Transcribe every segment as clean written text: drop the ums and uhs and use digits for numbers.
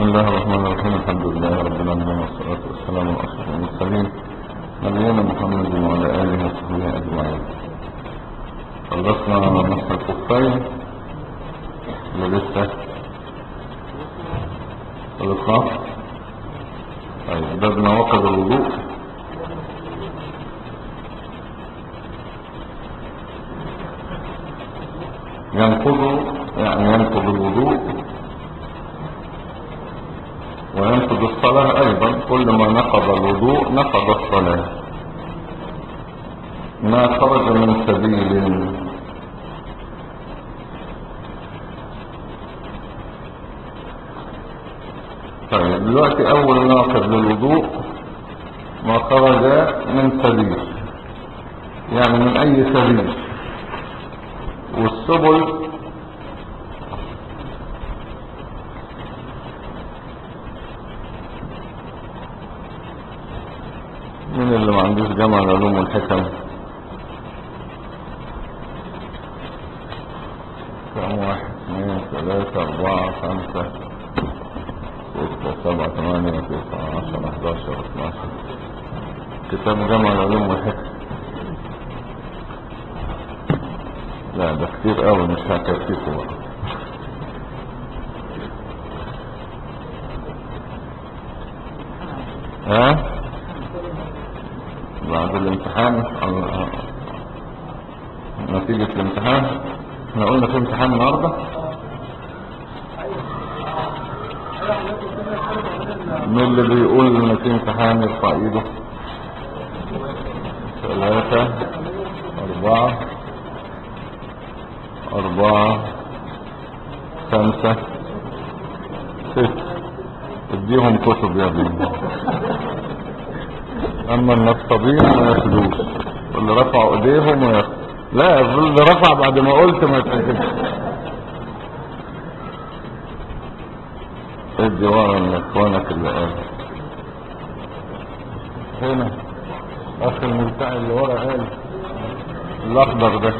الله الرحمن الرحيم. الحمد لله رب العالمين والصلاة والسلام على أشرف المرسلين نبينا محمد وعلى آله وصحبه أجمعين. خلصنا مسح الخفين ولا لسه؟ خلصنا؟ طيب باب نواقض الوضوء. ينقض الوضوء وينقض الصلاة أيضا. كل ما نقض الوضوء نقض الصلاة. ما خرج من سبيل. طيب دلوقتي أول ناقض للوضوء ما خرج من سبيل، يعني من أي سبيل. والسبل من اللي ما عندوش جمع العلوم والحكم؟ كم؟ 1 2 3 4 5 6 7 8 9 10 11 12. كتاب جمع العلوم والحكم. لا ده كتير قوي، مش هكفيكم بقى. ها بعد الامتحان نتيجة الامتحان. احنا قلنا في امتحان النهاردة. مين اللي بيقول ان في امتحان يرفع ايده؟ 3 4 5 6. اديهم كتب يا ابني. اما النصابين ما ياخدوش، واللي رفعوا ايديهم ما ياخدوش. لا اللي رفع بعد ما قلت ما يتحسبش. ادي ورا من اخوانك اللي قال. هنا اخ الملتعي اللي ورا قال الاخضر ده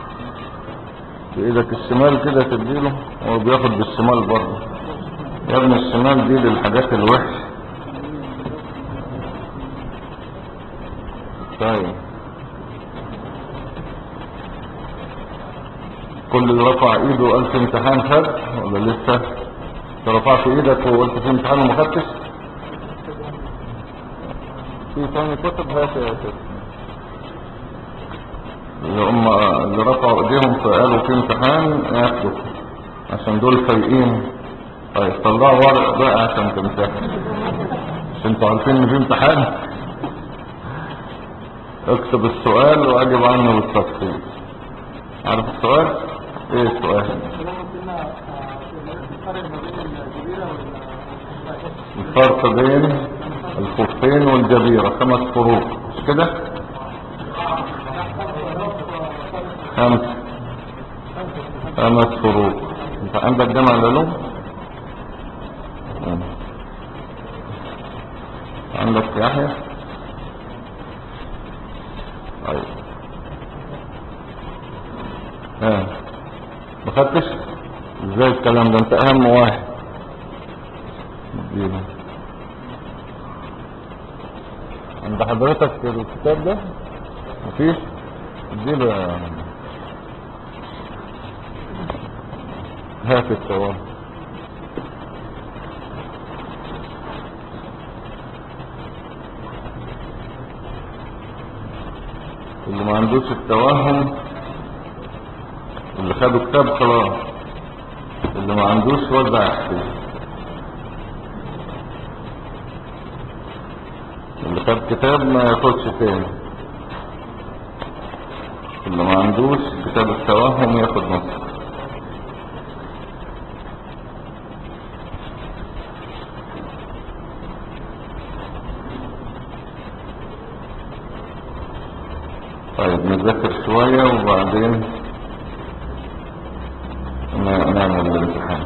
بايدك الشمال كده تديله، هو بياخد بالشمال برضه. يا ابن الشمال دي للحاجات الوحش. طيب كل اللي رفع ايده وقال في امتحان خد ولا لسه؟ انت رفعت ايدك وقلت في امتحان وما خدتش؟ في تاني كتب؟ هات يا كتب. اللي رفعوا ايديهم فقالوا في امتحان ياخدوا، عشان دول فايقين. طيب طلعوا ورق بقى عشان تمتحن، عشان انتوا عارفين ان في امتحان. اكتب السؤال واجب عنه بالتفصيل. عارف السؤال؟ ايه السؤال؟ الفرق بين الخفين والجبيرة 5 فروق، مش كده؟ 5 فروق. انت عندك جمع العلوم؟ عندك يحيى؟ طيب ما خدتش؟ ازاي الكلام ده؟ انت اهم واحد. اديله. عند حضرتك الكتاب ده؟ مفيش؟ اديله يا هات التوهم. اللي ما عندوش التوهم اللي خدوا كتاب خلاص، اللي ما عندوش وزع يحكي. اللي خد كتاب ما ياخدش تاني. اللي ما عندوش كتاب التوهم ياخد نص. طيب نذاكر شوية وبعدين نعمل الامتحان.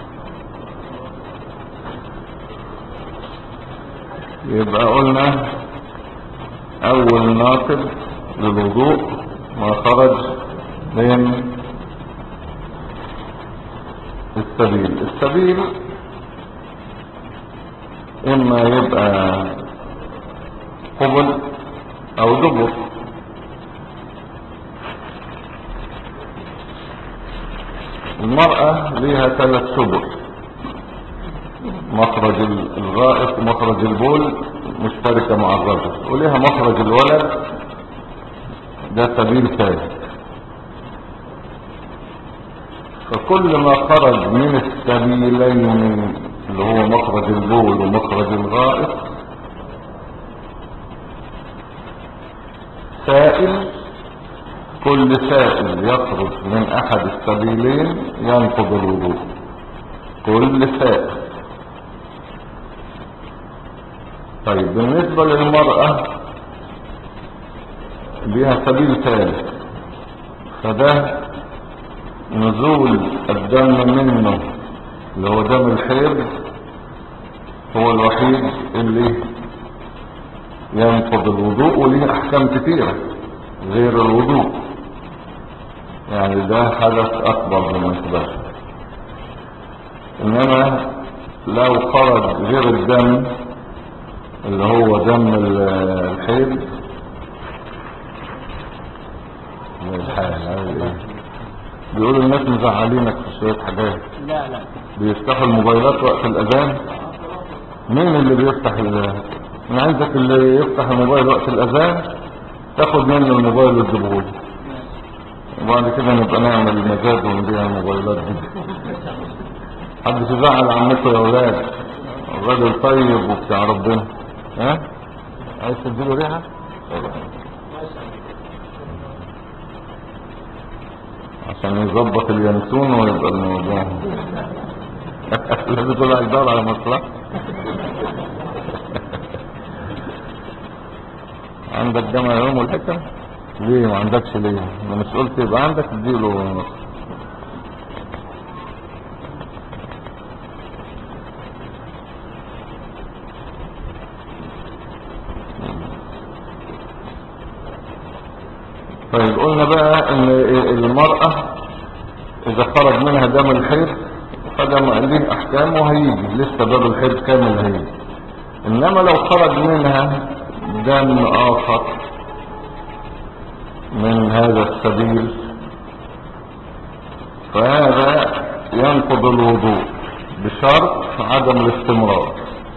يبقى قلنا اول ناقض للوضوء ما خرج من السبيل. السبيل اما يبقى قبل او دبر. المرأة ليها 3 سبل: مخرج الغائط ومخرج البول مشتركة مع الرجل، وليها مخرج الولد، ده سبيل ثالث. فكل ما خرج من السبيلين اللي هو مخرج البول ومخرج الغائط سائل، كل سائل يخرج من احد السبيلين ينقض الوضوء. كل سائل. طيب بالنسبة للمرأة ليها سبيل ثالث، فده نزول الدم منه اللي هو دم الحيض هو الوحيد اللي ينقض الوضوء، وليه احكام كتيرة غير الوضوء، يعني ده حدث اكبر بالنسبة له. انما لو خرج غير الدم اللي هو دم الحيض بيقولوا الناس مزعلينك في شوية حاجات. لا بيفتحوا الموبايلات وقت الاذان. مين اللي بيفتح انا عايزك اللي يفتح الموبايل وقت الاذان تاخد منه الموبايل وتجيبهولي، وبعد كده نبقى نعمل مزاد ونبيع الموبايلات دي. محدش يزعل عمكم يا ولاد، الراجل طيب وبتاع ربنا. ها عايز تديله ريحه عشان يظبط اليانسون ويبقى الموضوع لازم تقول هيدور على مصلحة. عندك جمع يوم والحكم ليه ما عندكش؟ ليه انا مش قلت يبقى عندك اديله نص. طيب قلنا بقى ان المرأة اذا خرج منها دم الحيض فده ليه احكام وهيجي لسه باب الحيض كامل هيجي. انما لو خرج منها دم اخر من هذا السبيل فهذا ينقض الوضوء بشرط عدم الاستمرار،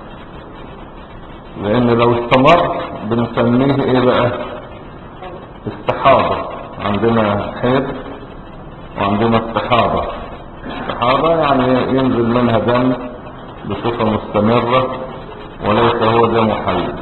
لان لو استمر بنسميه ايه بقى؟ استحاضة. عندنا حيض وعندنا استحاضة. استحاضة يعني ينزل منها دم بصفة مستمرة وليس هو دم حيض.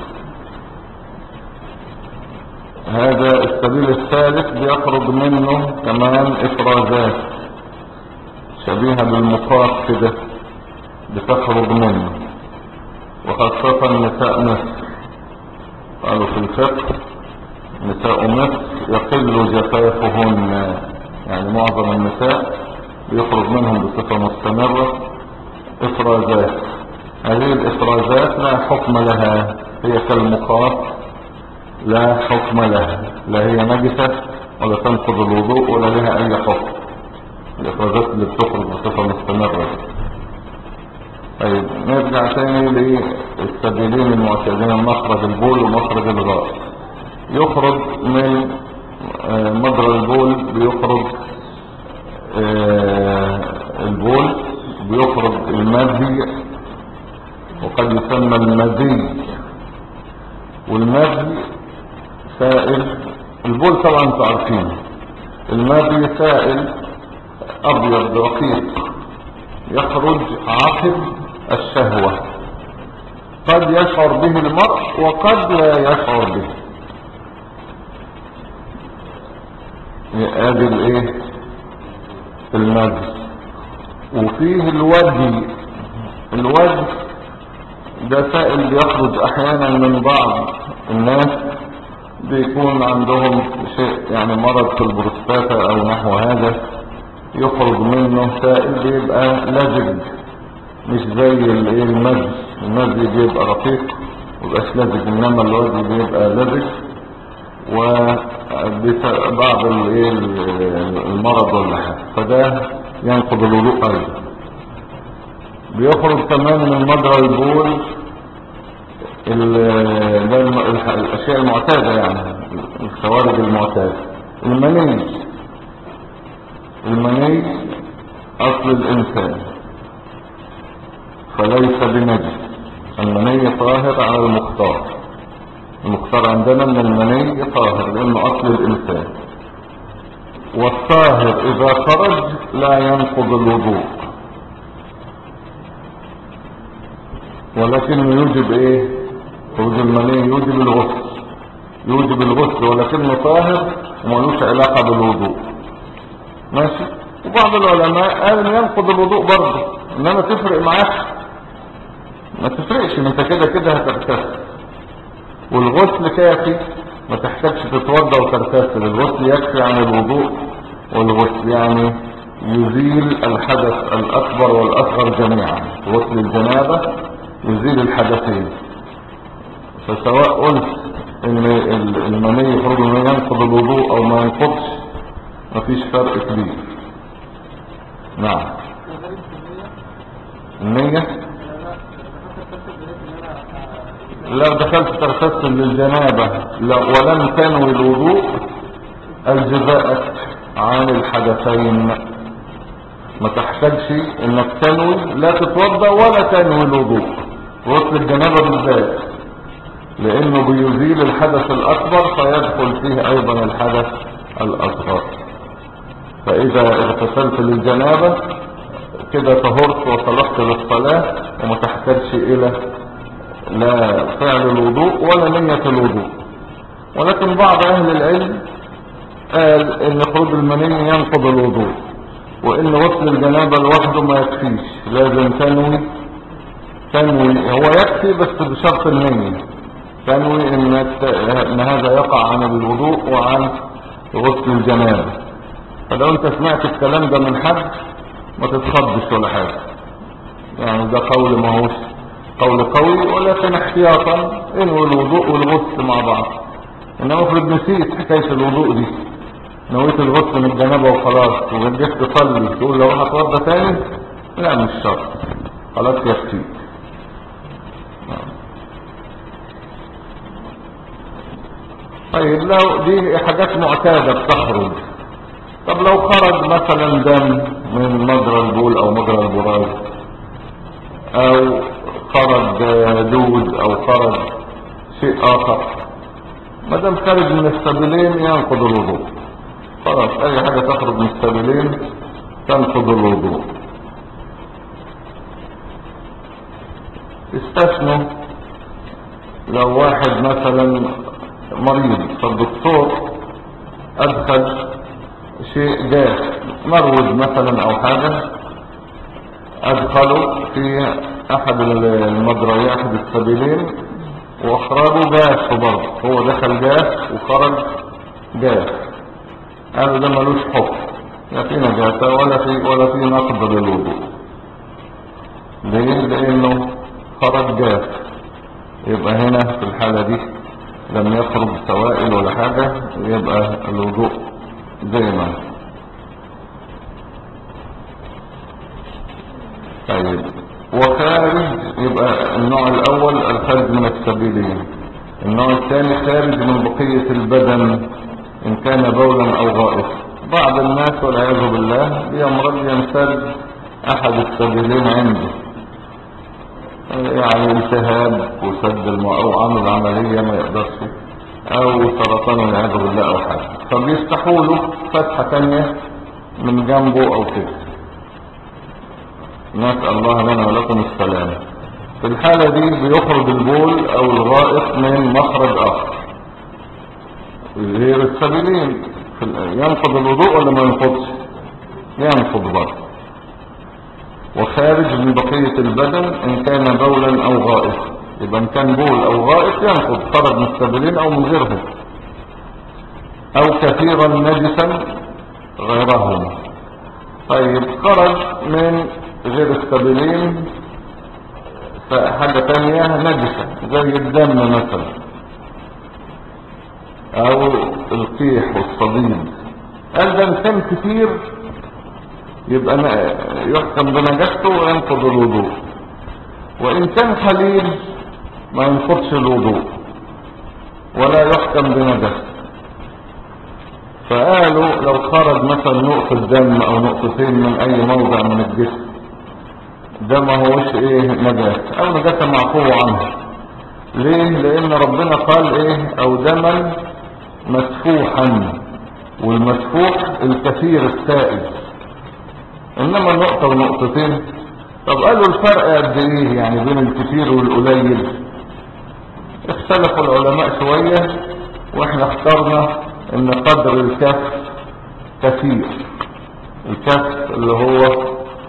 هذا السبيل الثالث بيخرج منه كمان افرازات شبيهة بالمخاط كده بتخرج منه، وخاصة نساء مصر قالوا في الفقه نساء مصر يقل جفافهن، يعني معظم النساء بيخرج منهم بصفة مستمرة افرازات. هذه الافرازات لا حكم لها، هي كالمخاط لا حكم لها، لا هي نجسة ولا تنقض الوضوء ولا لها اي حكم. الافرازات اللي بتخرج بصفة مستمرة. طيب نرجع تاني للسبيلين المعتادين، مخرج البول ومخرج الغائط. يخرج من مجرى البول بيخرج البول، بيخرج المذي وقد يسمى المذي، والمذي سائل. البول طبعا انتوا عارفين، المذي سائل ابيض رقيق يخرج عقب الشهوة، قد يشعر به المرء وقد لا يشعر به. ادي الايه؟ المذي. وفيه الودي. الودي ده سائل بيخرج احيانا من بعض الناس بيكون عندهم شيء يعني مرض في البروستاتا او نحو هذا، يخرج منه سائل بيبقى لزج مش زي المذي. المذي بيبقى رقيق مبقاش لزج، انما الودي بيبقى لزج وبعض المرض ولا حاجه، فده ينقض الوضوء ايضا. بيخرج كمان من مجرى البول الاشياء المعتادة يعني الخوارج المعتادة. المني اصل الانسان فليس بنجس. المني طاهر على المختار عندنا ان المني طاهر لانه اصل الانسان. والطاهر اذا خرج لا ينقض الوضوء، ولكن يوجب ايه؟ خروج المني يوجب الغسل ولكنه طاهر ومالوش علاقة بالوضوء. ماشي. وبعض العلماء قال ان ينقض الوضوء برضه، انما تفرق معاك؟ ما تفرقش، انت كده كده هتغتسل والغسل كافي، ما تحتاجش تتوضا وتغتسل. الغسل يكفي عن الوضوء، والغسل يعني يزيل الحدث الاكبر والاصغر جميعا. غسل الجنابة يزيل الحدثين. فسواء قلت ان المني يخرج من ينقض الوضوء او ما ينقضش مفيش فرق كبير. نعم. النية لو دخلت تغتسل للجنابة ولم تنوي الوضوء أجزأت عن الحدثين، ما تحتاجش انك تنوي لا تتوضا ولا تنوي الوضوء. غسل الجنابة بالذات لانه بيزيل الحدث الاكبر فيدخل فيه ايضا الحدث الاصغر. فاذا اغتسلت للجنابة كده طهرت وصلحت للصلاة وما تحتاجش الى لا فعل الوضوء ولا نية الوضوء. ولكن بعض اهل العلم قال ان خروج المني ينقض الوضوء، وان غسل الجنابة لوحده ما يكفيش، لازم تنوي. هو يكفي بس بشرط النية، تنوي ان هذا يقع عن الوضوء وعن غسل الجنابة. فلو انت سمعت الكلام ده من حد ما تتخضش ولا حاجة، يعني ده قول ما هوش قول قوي، ولكن احتياطا انوي الوضوء والغسل مع بعض. انما افرض نسيت حكاية الوضوء دي، نويت الغسل من الجنابة وخلاص وجيت تصلي تقول لو هتوضى تاني، لا مش شرط، خلاص يكفيك. طيب لو دي حاجات معتادة بتخرج، طب لو خرج مثلا دم من مجرى البول او مجرى البراز، او خرج دود او خرج شيء اخر، ما دام خارج من السبيلين ينقض الوضوء. خلاص اي حاجة تخرج من السبيلين تنقض الوضوء. استثنوا لو واحد مثلا مريض فالدكتور ادخل شيء جاف، مرود مثلا او حاجة، ادخله في احد المجريات احد السبيلين واخرجه جاف برضه، هو دخل جاف وخرج جاف، قالوا ده ملوش حكم، لا في نجاسة ولا في نقض للوضوء. ليه؟ لانه خرج جاف، يبقى هنا في الحالة دي لم يخرج سوائل ولا حاجة، يبقى الوضوء زي ما. طيب وخارج، يبقى النوع الاول الخارج من السبيلين. النوع الثاني خارج من بقية البدن ان كان بولا او غائط. بعض الناس والعياذ بالله بيمرض ينسد احد السبيلين عنده، يعني التهاب وسد او عمل عملية ما يقدرش، او سرطان والعياذ بالله او حاجة، فبيفتحوا له فتحة تانية من جنبه او كده. نسأل الله لنا ولكم السلام. في الحالة دي بيخرج البول او الغائط من مخرج اخر غير السبيلين، ينقض الوضوء ولا ما ينقضش؟ ينقض برضه. وخارج من بقية البدن ان كان بولا او غائط، يبقى ان كان بول او غائط ينقض، خرج من السبيلين او من غيرهم، او كثيرا نجسا غيرهم. طيب خرج من غير السبيلين فحاجة تانية نجسة زي الدم مثلا او القيح والصديد، قال ده انسان كتير يبقى يحكم بنجاسته وينقض الوضوء. وان كان قليل ما ينقضش الوضوء ولا يحكم بنجاسة. فقالوا لو خرج مثلا نقطة دم او نقطتين من اي موضع من الجسم، ده ما هوش نجاسة او نجاسة معفو عنها. ليه؟ لان ربنا قال او دما مسفوحا، والمسفوح الكثير السائل، انما النقطة ونقطتين. طب قالوا الفرق قد يعني بين الكثير والقليل؟ اختلفوا العلماء شوية، واحنا اخترنا ان قدر الكف كثير. الكف اللي هو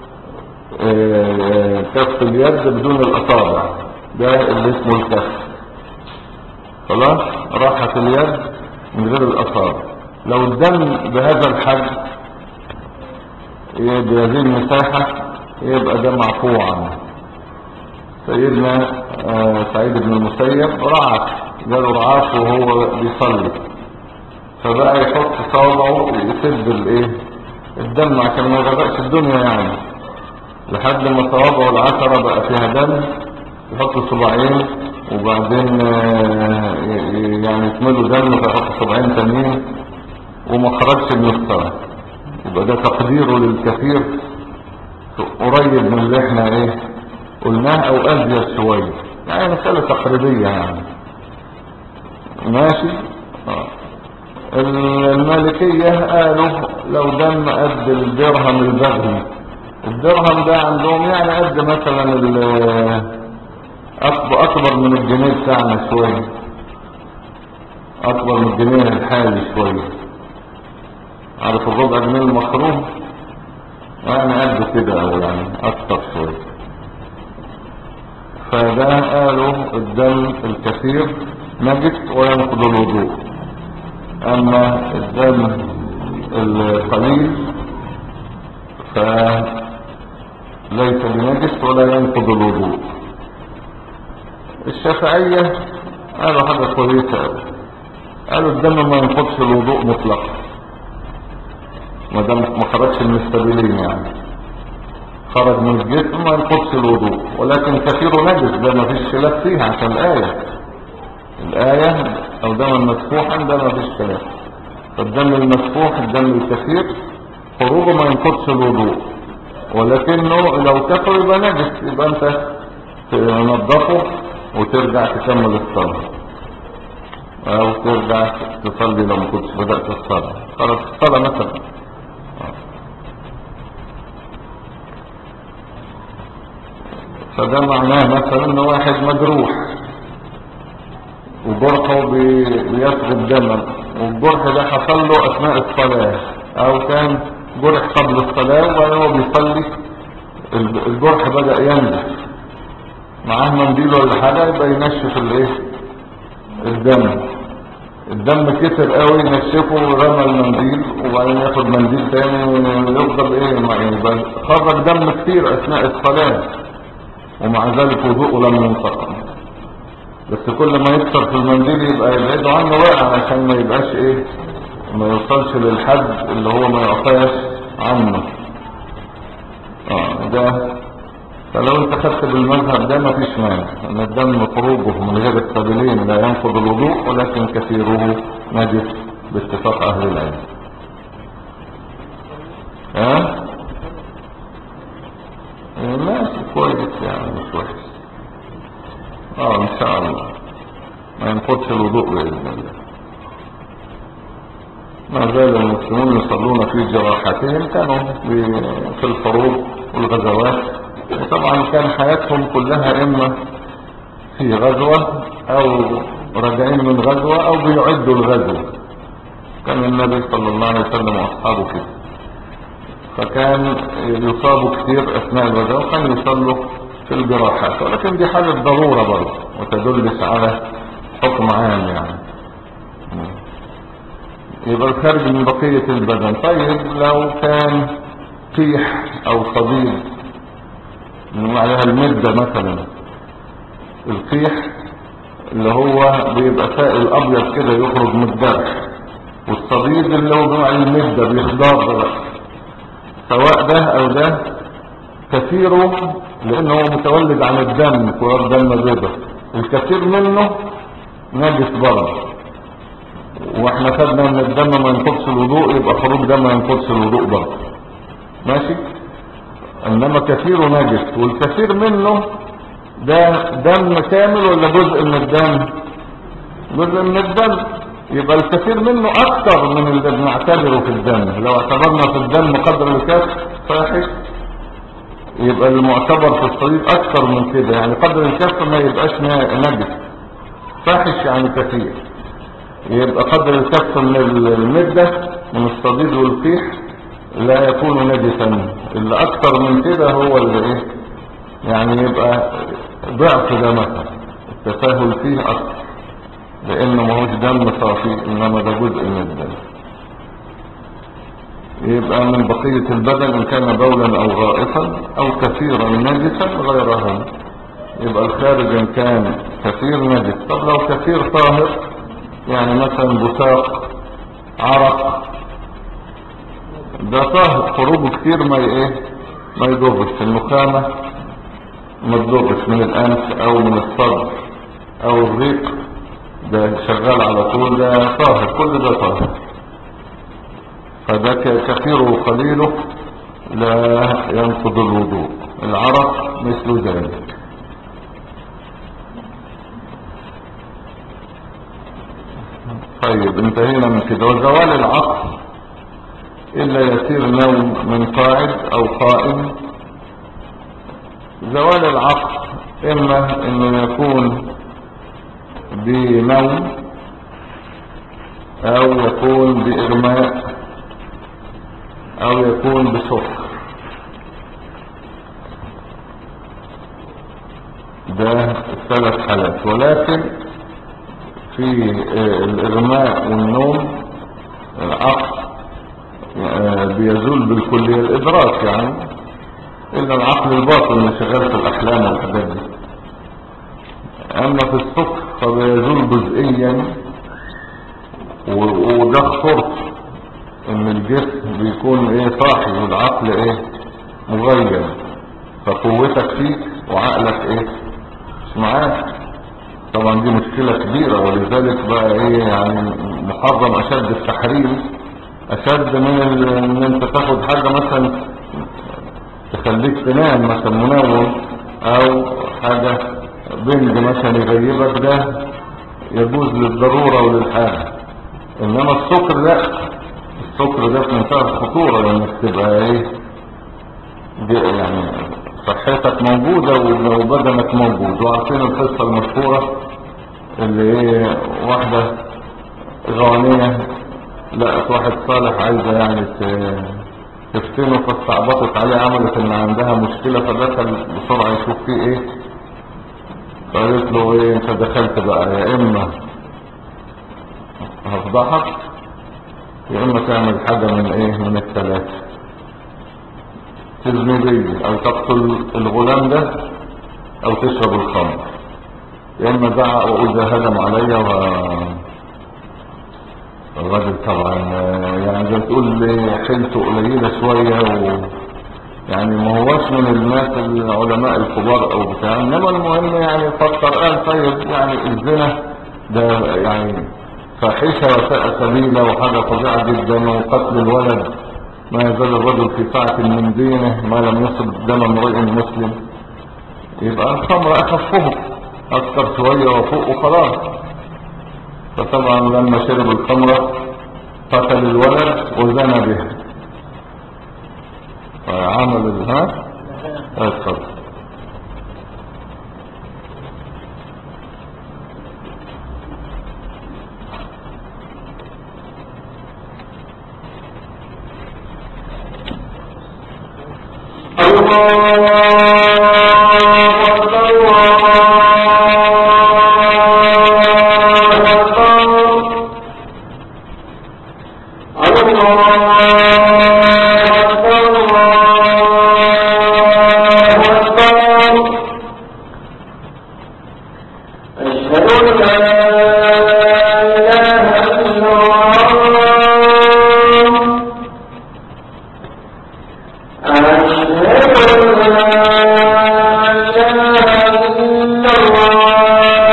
كف اليد بدون الاصابع، ده اللي اسمه الكف. خلاص، راحت اليد من غير الاصابع. لو الدم بهذا الحجم بهذه المساحة يبقى ده معفو عنه. سيدنا سعيد بن المسيب رعف، جاله رعاف وهو بيصلي، فبقى يحط صوابعه يسد الدم عشان ما يغرقش الدنيا يعني، لحد ما صوابعه العشرة بقى فيها دم، يحط صباعين وبعدين يعني يكملوا دم فيحط صباعين تانيين وما خرجش من الصلاة. يبقى ده تقديره للكثير قريب من اللي احنا قلناه او ازيد شوية، يعني مسألة تقريبية يعني. ماشي. المالكية قالوا لو دم قد الدرهم البغلي، الدرهم ده عندهم يعني قد مثلا اكبر من الجنيه بتاعنا شوية، اكبر من الجنيه الحالي شوية. عارف الربع جنيه المخروم؟ يعني قد كده او يعني اكتر شوية. فده قالوا الدم الكثير نجس وينقض الوضوء، اما الدم القليل فليس بنجس ولا ينقض الوضوء. الشافعية قالوا حاجة كويسة، قالوا الدم ما ينقضش الوضوء مطلقا ما دام ما خرجش من السبيلين، يعني خرج من الجسم ما ينقضش الوضوء، ولكن كثير نجس ده ما فيش خلاف فيها عشان الآية او دم مسفوحا ده ما فيش خلاف. فالدم المسفوح الدم الكثير خروجه ما ينقضش الوضوء، ولكنه لو كثر يبقى نجس، يبقى انت تنظفه وترجع تكمل الصلاة او ترجع تصلي لو ما كنتش بدأت الصلاة. خلاص الصلاة مثلا. فده معناه مثلا ان واحد مجروح وجرحه بيسرب دما، والجرح ده حصل له اثناء الصلاة او كان جرح قبل الصلاة وهو بيصلي الجرح بدأ ينزف، معاه منديل ولا حاجة يبقى ينشف الدم كتر قوي ينشفه ورمى المنديل وبعدين ياخد منديل تاني ويفضل يبقى خرج دم كتير اثناء الصلاة ومع ذلك وضوءه لم ينتقم. بس كل ما يكسر في المنديل يبقى يبعدوا عنه بقى عشان ما يبقاش ما يوصلش للحد اللي هو ما يعطيش عنه. ده فلو انت خدت بالمذهب ده ما فيش مانع ان الدم خروجه من غير السبيلين لا ينقض الوضوء، ولكن كثيره نجس باتفاق اهل العلم. ماشي كويس يعني مش وحش. ان شاء الله ما ينقضش الوضوء باذن الله. ما زال المسلمون يصلون في جراحتهم، كانوا في الحروب والغزوات، وطبعا كان حياتهم كلها اما في غزوة او راجعين من غزوة او بيعدوا الغزو. كان النبي صلى الله عليه وسلم واصحابه كده، فكان يصابوا كثير اثناء الغزو وكان يصلوا في الجراحات، ولكن دي حالة ضرورة برضه وتدلش على حكم عام يعني. يبقى الخارج من بقية البدن. طيب لو كان قيح او صديد عليها المدة مثلا، القيح اللي هو بيبقى سائل ابيض كده يخرج من الجرح، والصديد اللي هو بيبقى المدة بيخضر بقى، سواء ده او ده كثيره لانه هو متولد عن الدم كرات دم بيضة، الكثير منه نجس برضه، واحنا خدنا ان الدم ما ينقضش الوضوء، يبقى خروج دم ما ينقضش الوضوء برضه، ماشي. انما كثيره نجس، والكثير منه ده دم كامل ولا جزء من الدم؟ جزء من الدم. يبقى الكثير منه اكثر من اللي بنعتبره في الدم. لو اعتبرنا في الدم قدر الكاس فاحش، يبقى المعتبر في الصليب اكثر من كده، يعني قدر الكاس ما يبقاش نجس. فاحش يعني كثير. يبقى قدر الكف من المدة من الصديد والقيح لا يكون نجسا، اللي اكثر من كده هو اللي ايه، يعني يبقى ضعف ده مثلا، التساهل فيه اكثر، لانه ما هوش دم صافي، انما ده جزء من الدم. يبقى من بقية البدن ان كان بولا او غائطا او كثيرا نجسا غيرهم. يبقى الخارج ان كان كثير نجس. طب لو كثير طاهر، يعني مثلا بساق، عرق، ده طاهر خروجه كتير ما ما يضرش. النخامة ما تضرش من الانف او من الصدر او الريق، ده شغال على طول، ده طاهر، كل ده طاهر. فده كثيره وقليله لا ينقض الوضوء. العرق مثل ذلك. طيب انتهينا من كده. وزوال العقل إلا يسير نوم من قاعد أو قائم. زوال العقل إما إنه يكون بنوم أو يكون بإغماء أو يكون بسكر. ده الثلاث حالات. ولكن في الإغماء والنوم العقل بيزول بالكلية الإدراك يعني، إلا العقل الباطن اللي شغال في الأحلام والحاجات دي. أما في السكر فبيزول جزئيا، وده خطورته إن الجسم بيكون صاحي والعقل مغيب، فقوتك فيك وعقلك مش معاك. طبعا دي مشكلة كبيرة، ولذلك بقى يعني محرم أشد التحريم، أشد من ان انت تاخد حاجة مثلا تخليك تنام، مثلا منوم او حاجة بنج مثلا يغيبك، ده يجوز للضرورة وللحاجة. انما السكر لا، السكر ده في منتهى الخطورة، لانك تبقى يعني صحتك موجودة وبدنك موجود. وعارفين القصة المشهورة اللي واحدة غانية لقت واحد صالح عايزة يعني تفتنه، فاستعبطت عليه، عملت ان عندها مشكلة، فدخل بسرعة يشوف فيه فقالت له انت دخلت بقى، يا اما هفضحك يا اما تعمل حاجة من الثلاثة، تزني بي او تقتل الغلام ده او تشرب الخمر. يا اما زعق وقول ده هجم عليا. الراجل طبعا يعني زي تقول لي حيلته قليلة شوية، يعني ما هوش من الناس العلماء الكبار او بتاع، انما المهم يعني فكر قال طيب يعني الزنا ده يعني فاحشة وساء سبيلة وحاجة فظيعة جدا، وقتل الولد ما يزال الرجل في ساعة من دينه ما لم يصب دم امرئ مسلم. يبقى الخمر اخفه اكثر شوية وفوق وخلاص. فطبعا لما شرب الخمرة قتل الولد وزنى به، فعمل اتفضل. أشهد أن لا إله إلا الله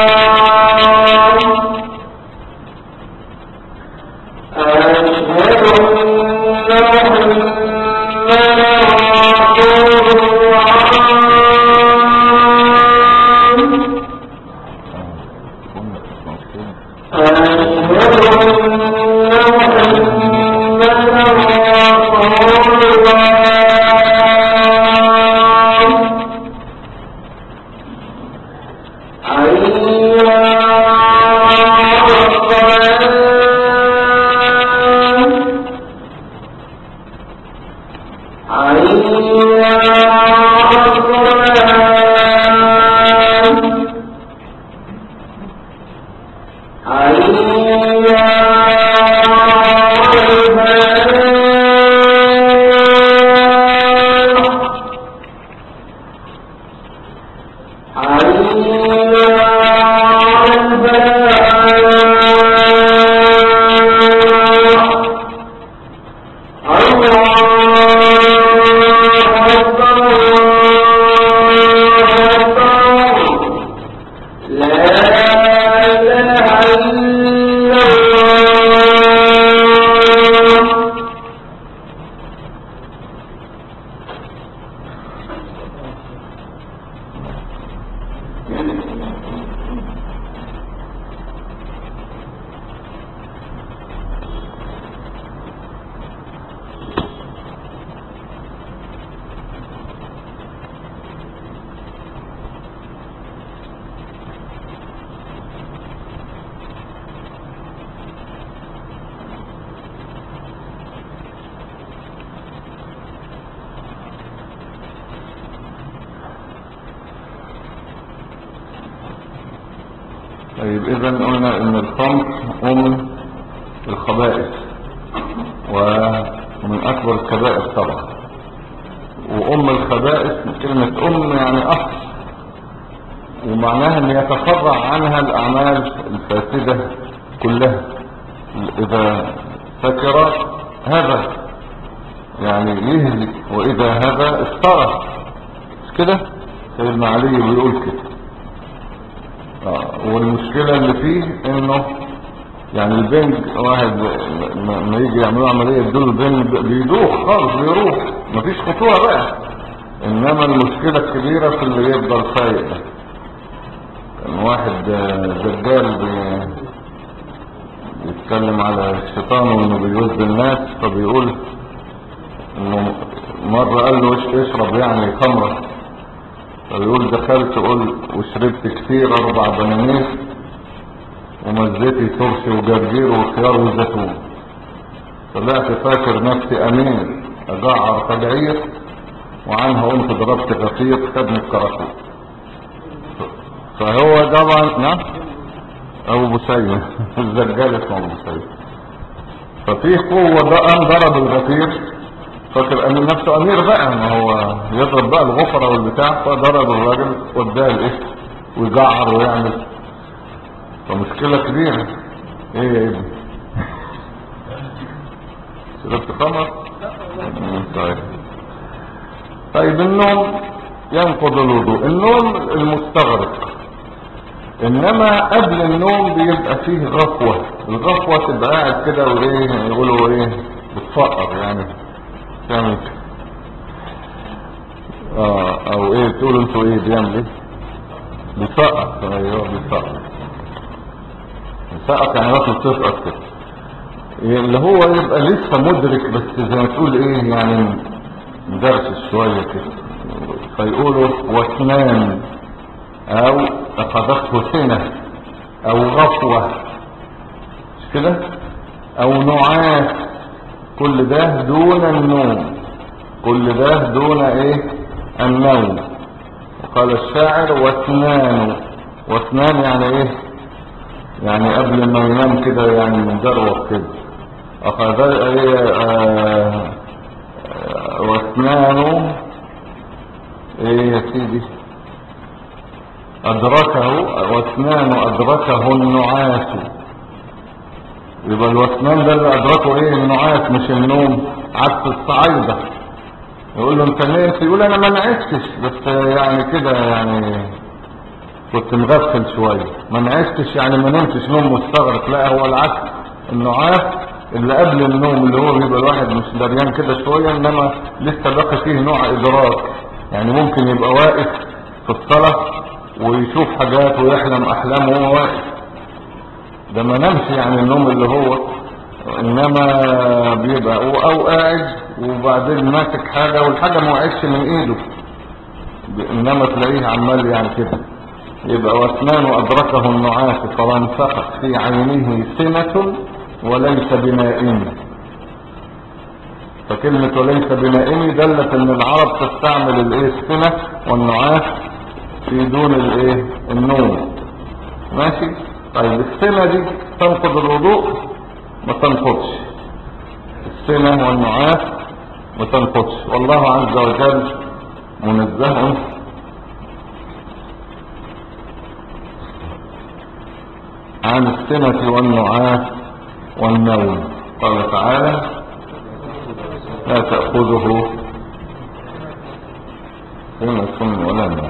طيب إذا قلنا إن الخمر الخبائث ومن أكبر الكبائر طبعا، الخبائث كلمة يعني أصل، ومعناها أن يتفرع عنها الأعمال الفاسدة كلها. إذا سكر هذا يعني يهلك، وإذا هذا افترى، مش كده؟ سيدنا علي بيقول كده. والمشكلة اللي فيه انه يعني البنج واحد ما يجي يعملوا عملية يدول البنج بيدوخ خالص، بيروح، مفيش خطورة بقى. انما المشكلة الكبيرة في اللي يفضل فايق ده. كان واحد دجال بيتكلم على الشيطان وانه بيوزد الناس، فبيقول انه مرة قال له اشرب يعني خمرة، فبيقول دخلت وشربت كتير 4 بنانيس ومزيتي ترشي وجرجير وخيار وزيتون، طلعت فاكر نفسي امين اجعر تجعير، وعنها قمت ضربت غفير خدني الكراكوب. فهو طبعا نعم ابو بسيمة الزجال اسمه ابو بسيمة. ففيه قوة ده قام ضرب الغفير، فاكر ان نفسه امير بقى، ما هو يضرب بقى الغفرة والبتاع، فضرب الراجل واداه الايه ويجعر ويعمل. فمشكلة كبيرة. ايه يا ابني؟ شربت خمر؟ طيب النوم ينقض الوضوء، النوم المستغرق. انما قبل النوم بيبقى فيه غفوة، الغفوة تبقى قاعد كده وايه يقولوا ايه بتفقر يعني تعمل او ايه تقولوا انتوا ايه بيعمل ايه بيسقط. ايوه بيسقط يعني راسه بتسقط كده، اللي هو يبقى لسه مدرك بس زي ما تقول ايه يعني مدرسش شوية كده. فيقولوا واسنان او اخذته سنة او غفوة، مش كده؟ او نعاس، كل ده دون النوم، كل ده دون ايه النوم. وقال الشاعر واسنان يعني ايه يعني قبل ما ينام كده يعني مجروح كده. اخذ ايه واسنانه ايه يا سيدي ادركه، واسنانه ادركه النعاس. يبقى الواسنان ده اللي ادركه ايه النعاس مش النوم، عكس الصعيدة. يقول له انت نمت، يقول انا ما نعستش بس يعني كده يعني كنت مغفل شوية، ما نعستش يعني ما نمتش نوم مستغرق. لا هو العكس، النعاس اللي قبل النوم اللي هو بيبقى الواحد مش دريان كده شوية، انما لسه باقي فيه نوع ادراك. يعني ممكن يبقى واقف في الصلاة ويشوف حاجات ويحلم احلام وهو واقف، ده ما نمشي يعني النوم اللي هو، انما بيبقى او قاعد وبعدين ماسك حاجة والحاجة ما وقعتش من ايده، انما تلاقيه عمال يعني كده. يبقى واسنانه ادركه النعاس فانفخت في عينه سنة وليس بنائم. فكلمة وليس بنائمي دلت ان العرب تستعمل الايه السنة والنعاس في دون الايه النوم. ماشي. طيب السنة دي تنقض الوضوء؟ ما تنقضش. السنة والنعاس ما تنقضش، والله عز وجل منزه عن السنة والنعاس والنوم. قال تعالى لا تأخذه سنة ولا نوم.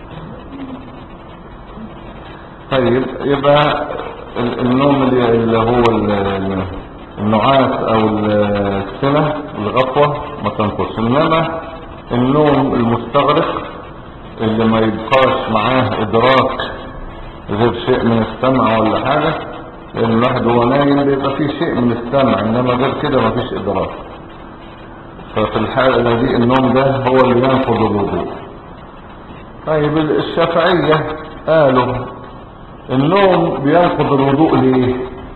طيب يبقى النوم اللي هو النعاس او السنة الغفوة ما تنقص، انما النوم المستغرق اللي ما يبقاش معاه ادراك غير شيء من السمع ولا حاجة، لان الواحد هو نايم بيبقى فيه شيء من السمع، انما غير كده ما فيش ادراك. ففي الحالة دي النوم ده هو اللي ينقض الوضوء. طيب الشافعية قالوا النوم بينقض الوضوء ليه؟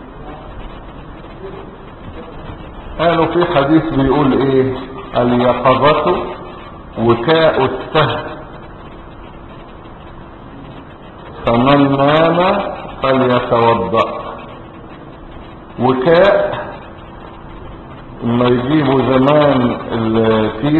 قالوا في حديث بيقول ايه؟ اليقظة وكاء السهل، فمن نام فليتوضأ. وكاء لما يجيبوا زمان الكيس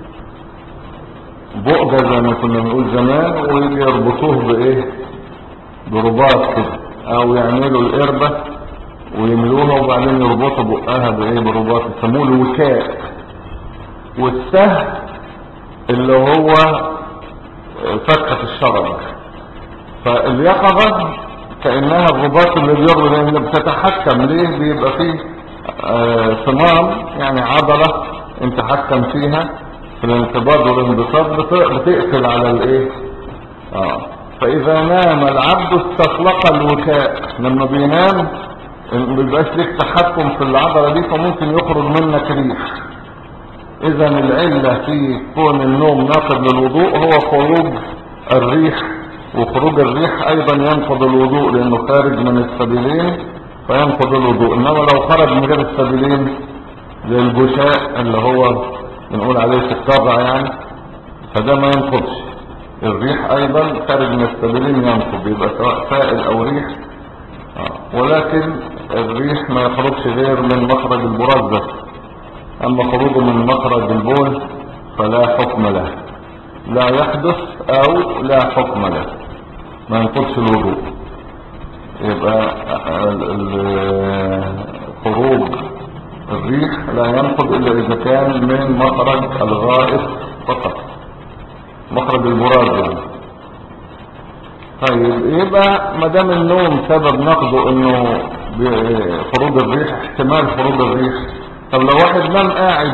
بؤجة زي ما كنا بنقول زمان، ويجي يربطوه بايه؟ برباط كده، او يعملوا القربة ويملوها وبعدين يربطوا بقها بايه؟ برباط، يسموه الوكاء. والسهل اللي هو فتحة الشرج. فاليقظة كأنها الرباط اللي بيربط، لان بتتحكم ليه؟ بيبقى فيه صمام، يعني عضلة انت حكم فيها في الانقباض والانبساط، بتقفل على الايه؟ فاذا نام العبد استطلق الوكاء. لما بينام مبيبقاش ليك تحكم في العضلة دي، فممكن يخرج منك ريح. اذا العلة في كون النوم ناقض للوضوء هو خروج الريح، وخروج الريح ايضا ينقض الوضوء لانه خارج من السبيلين فينقض الوضوء. انما لو خرج من غير السبيلين زي البشاء اللي هو بنقول عليه سكرة يعني، فده ما ينقضش. الريح ايضا خارج من السبيلين ينقض، يبقى سواء سائل او ريح. ولكن الريح ما يخرجش غير من مخرج البراز بس، اما خروجه من مخرج البول فلا حكم له، لا يحدث او لا حكم له، ما ينقضش الوضوء. يبقى خروج الريح لا ينقض الا اذا كان من مخرج الغائط فقط، مخرج البراز يعني. طيب يبقى ما دام النوم سبب نقضه انه خروج الريح، احتمال خروج الريح. طب لو واحد نام قاعد،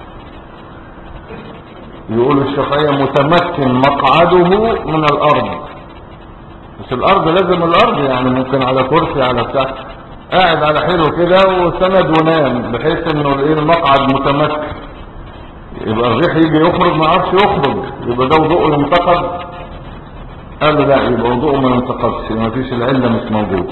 يقول الشافعية متمكن مقعده من الارض، مش الارض لازم الارض، يعني ممكن على كرسي على بتاع، قاعد على حلو كده وسند ونام، بحيث انه المقعد متمكن، يبقى الريح يجي يخرج ما عرفش يخرج، يبقى ده وضوءه ينتقد. قالوا لا، يبقى وضوءه ما ينتقدش، ما فيش، العلة مش موجودة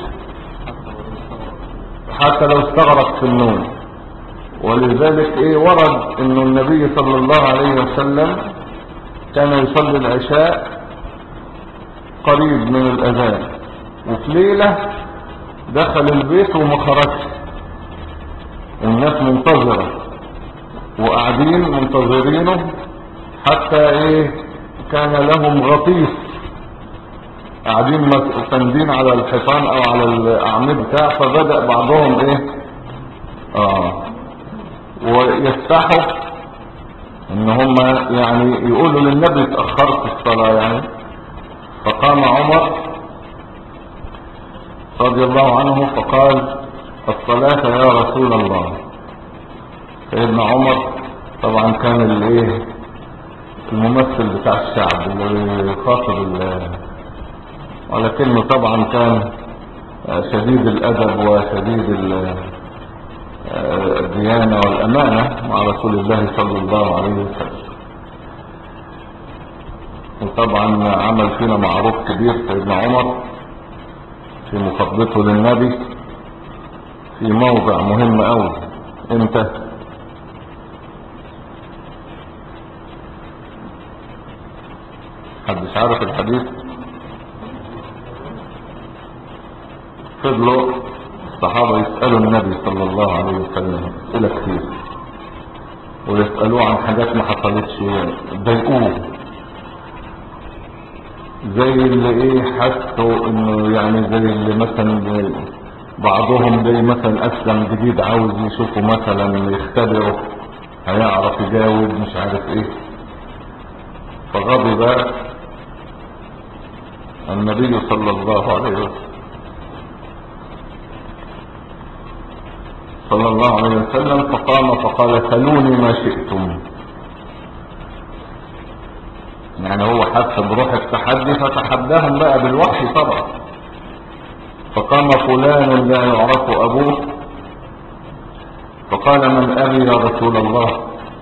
حتى لو استغرق في النوم. ولذلك ورد انه النبي صلى الله عليه وسلم كان يصلي العشاء قريب من الاذان، وفي ليلة دخل البيت وما خرجش، والناس منتظرة وقاعدين منتظرينه، حتى كان لهم غطيس، قاعدين مسندين على الحيطان او على الاعمده بتاع، فبدأ بعضهم ويستحوا ان هم يعني يقولوا للنبي اتأخرت في الصلاة يعني. فقام عمر رضي الله عنه فقال الصلاة يا رسول الله. سيدنا عمر طبعا كان الممثل بتاع الشعب اللي يخاطب ولكنه طبعا كان شديد الادب وشديد الديانة والامانة مع رسول الله صلى الله عليه وسلم. وطبعا عمل فينا معروف كبير سيدنا عمر في مخاطبته للنبي في موضع مهم قوي. امتى؟ محدش عارف الحديث. فضلوا الصحابة يسألوا النبي صلى الله عليه وسلم أسئلة كتير، ويسألوه عن حاجات ما حصلتش، ضايقوه، زي اللي حسوا انه يعني زي اللي مثلا بعضهم زي مثلا اسلم جديد عاوز يشوفه مثلا يختبره هيعرف يجاوب مش عارف فغضب النبي صلى الله عليه وسلم فقام فقال سلوني ما شئتم. يعني هو حس بروح التحدي فتحداهم بقى بالوحي طبعا. فقام فلان لا يعرف ابوه فقال من ابي يا رسول الله؟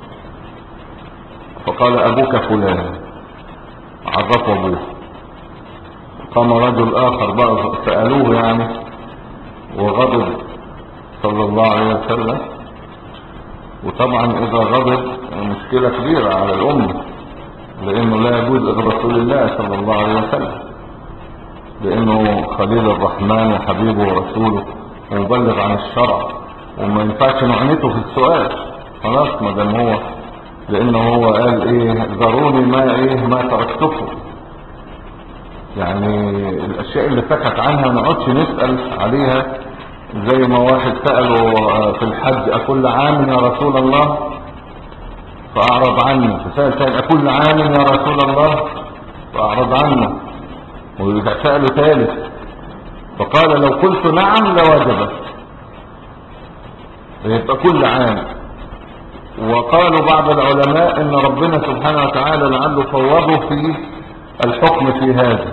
فقال ابوك فلان، عرفوا ابوه. قام رجل اخر بقى سألوه يعني، وغضب صلى الله عليه وسلم. وطبعا اذا غضب مشكلة كبيرة على الامة، لانه لا يجوز لرسول الله صلى الله عليه وسلم، لانه خليل الرحمن وحبيبه ورسوله ومبلغ عن الشرع، وما ينفعش نعنته في السؤال. خلاص ما دام هو، لانه هو قال ذروني ما تركتكم. يعني الاشياء اللي سكت عنها ما نقعدش نسأل عليها، زي ما واحد سأله في الحج اكل عام يا رسول الله فاعرض عنه، فسأل اكل عام يا رسول الله فاعرض عنه، وسأله ثالث فقال لو قلت نعم لوجبت، يبقى كل عام. وقالوا بعض العلماء ان ربنا سبحانه وتعالى لعله فوضه في الحكم في هذا،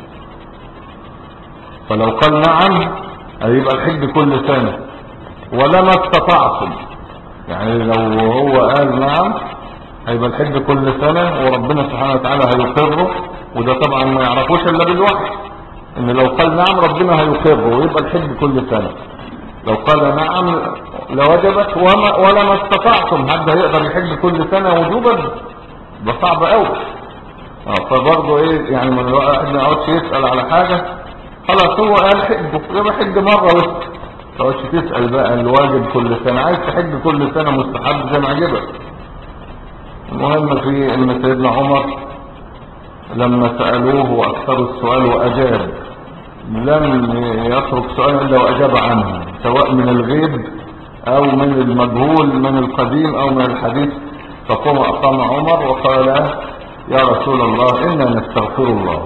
فلو قال نعم هيبقى الحج كل سنة ولما استطعتم. يعني لو هو قال نعم هيبقى الحج كل سنة وربنا سبحانه وتعالى هيقره، وده طبعا ما يعرفوش الا بالوحي، ان لو قال نعم ربنا هيقره ويبقى الحج كل سنة. لو قال نعم لوجبت ولما استطعتم. حد هيقدر يحج كل سنة وجوبا؟ ده صعب قوي. فبرضه يعني من الواحد ما يقعدش يسأل على حاجة، خلاص هو قال حجه يبقى حج مرة بس، ما تقعدش تسأل بقى الواجب كل سنة. عايز تحج كل سنة مستحب زي ما عجبك. المهم في ان سيدنا عمر لما سألوه واكثروا السؤال واجاب، لم يترك سؤال الا واجاب عنه، سواء من الغيب او من المجهول، من القديم او من الحديث. فقام عمر وقال يا رسول الله انا نستغفر الله.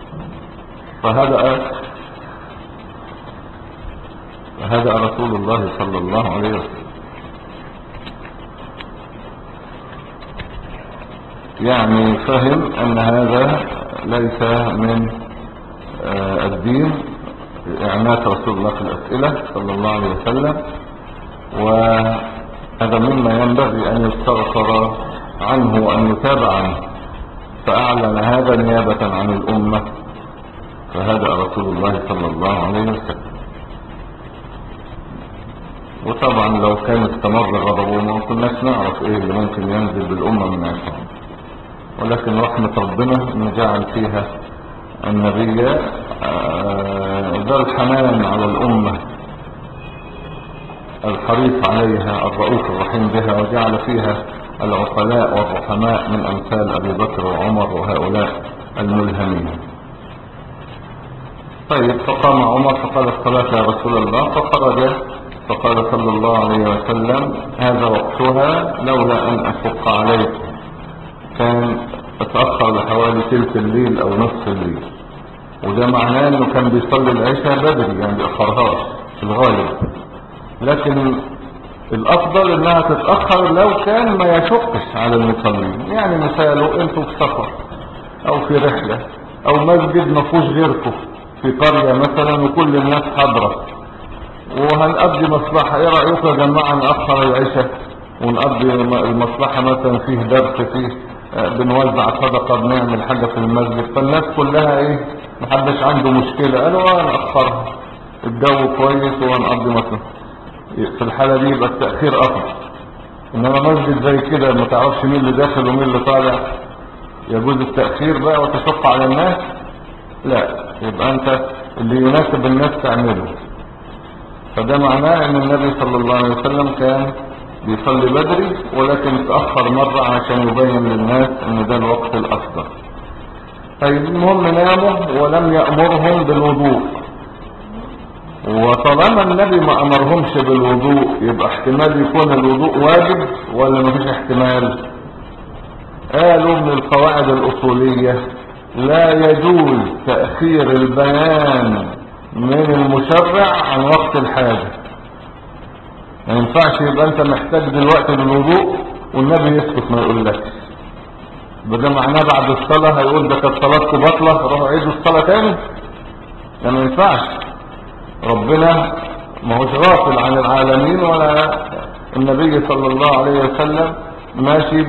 فهدأ رسول الله صلى الله عليه وسلم. يعني فهم ان هذا ليس من الدين، اعنات رسول الله في الاسئلة صلى الله عليه وسلم، وهذا مما ينبغي ان يستغفر عنه وان يتاب عنه. فاعلن هذا نيابة عن الامة، فهذا رسول الله صلى الله عليه وسلم. وطبعا لو كان استمر غضبه ما كناش نعرف اللي ممكن ينزل بالامة من عصام، ولكن رحمة ربنا ان جعل فيها النبي ذا الحنان على الامة، الحريص عليها، الرؤوف الرحيم بها، وجعل فيها العقلاء والرحماء من امثال ابي بكر وعمر وهؤلاء الملهمين. طيب فقام عمر فقال الصلاة يا رسول الله، فخرج فقال صلى الله عليه وسلم هذا وقتها لولا ان اشق عليكم. كان اتأخر لحوالي ثلث الليل او نصف الليل، وده معناه انه كان بيصلي العشاء بدري، يعني بيأخرهاش في الغالب، لكن الافضل انها تتأخر لو كان ما يشقش على المصلين. يعني مثاله انتوا في سفر او في رحلة او مسجد ما فيهوش غيركم في قرية مثلا وكل الناس حاضرة وهنقضي مصلحة، ايه رأيكم يا جماعة نأخر العشاء ونقضي المصلحة مثلا فيه درس، فيه بنوزع صدقة، بنعمل حاجة في المسجد، فالناس كلها محدش عنده مشكلة، قالوا نأخرها، الجو كويس وهنقضي مصلحة. في الحالة دي يبقى التأخير أفضل. إنما مسجد زي كده ما تعرفش مين اللي داخل ومين اللي طالع، يجوز التأخير بقى وتشق على الناس؟ لا، يبقى انت اللي يناسب الناس تعمله. فده معناه ان النبي صلى الله عليه وسلم كان بيصلي بدري، ولكن تأخر مرة عشان يبين للناس ان ده الوقت الافضل. طيب المهم ناموا ولم يأمرهم بالوضوء، وطالما النبي ما امرهمش بالوضوء يبقى احتمال يكون الوضوء واجب ولا مفيش احتمال؟ قالوا من القواعد الاصولية لا يجوز تأخير البيان من المشرع عن وقت الحاجة. ما ينفعش يبقى انت محتاج دلوقتي للوضوء والنبي يسكت ما يقولكش، بده معناه بعد الصلاة هيقول ده كانت صلاتكم باطلة روحوا عيدوا الصلاة تاني. ده ما ينفعش. ربنا ما هوش غافل عن العالمين، ولا النبي صلى الله عليه وسلم ماشي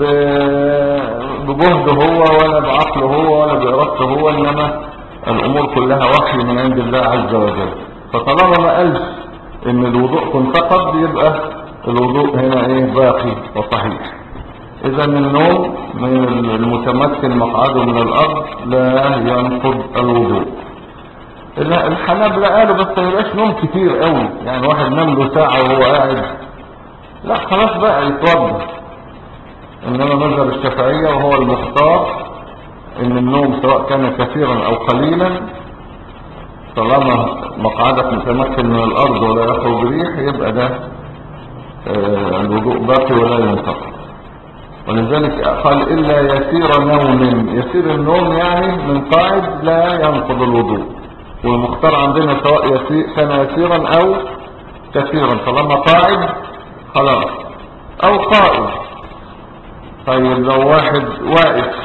بجهده هو ولا بعقله هو ولا بإرادته هو، إنما الأمور كلها وحي من عند الله عز وجل. فطالما ما قالش إن الوضوء انتقض يبقى الوضوء هنا إيه؟ باقي وصحيح. إذا النوم من المتمكن مقعده من الأرض لا ينقض الوضوء. إذا الحنابلة قالوا بس ما يبقاش نوم كتير قوي، يعني واحد نام له ساعة وهو قاعد، لا خلاص بقى يتوضى. إنما مذهب الشافعية وهو المختار إن النوم سواء كان كثيرا أو قليلا طالما مقعدك متمكن من الأرض ولا يخرج ريح يبقى ده الوضوء باقي ولا ينتقض. ولذلك قال إلا يسير نوم، يسير النوم يعني من قاعد لا ينقض الوضوء. والمختار عندنا سواء كان يسيرا أو كثيرا، طالما قاعد خلاص أو قائم. طيب لو واحد واقف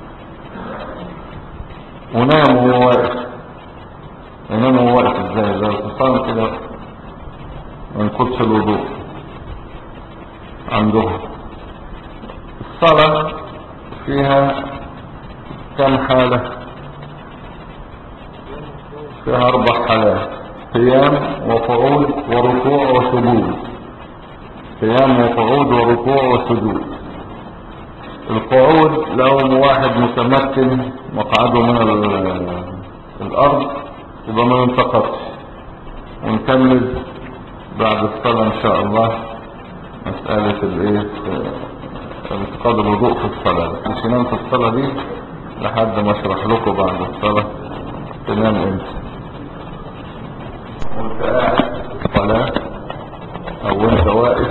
ونام وهو واقف، ينام وهو واقف ازاي؟ زي الحصان كده ما ينقضش الوضوء عندهم. الصلاة فيها كم حالة؟ فيها 4 حالات: قيام وقعود وركوع وسجود. قيام وقعود وركوع وسجود. القعود لو واحد متمكن مقعده من الأرض يبقى ما ينتقضش. ونكمل بعد الصلاة إن شاء الله مسألة انتقاض الوضوء في الصلاة. مش ننام في الصلاة دي لحد ما اشرح لكم بعد الصلاة تنام امتى. وانت قاعد في الصلاة او انت واقف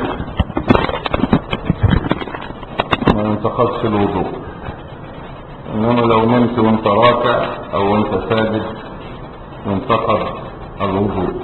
ما ينتقضش الوضوء. انما لو نمت وانت راكع او انت ساجد ينتقض الوضوء.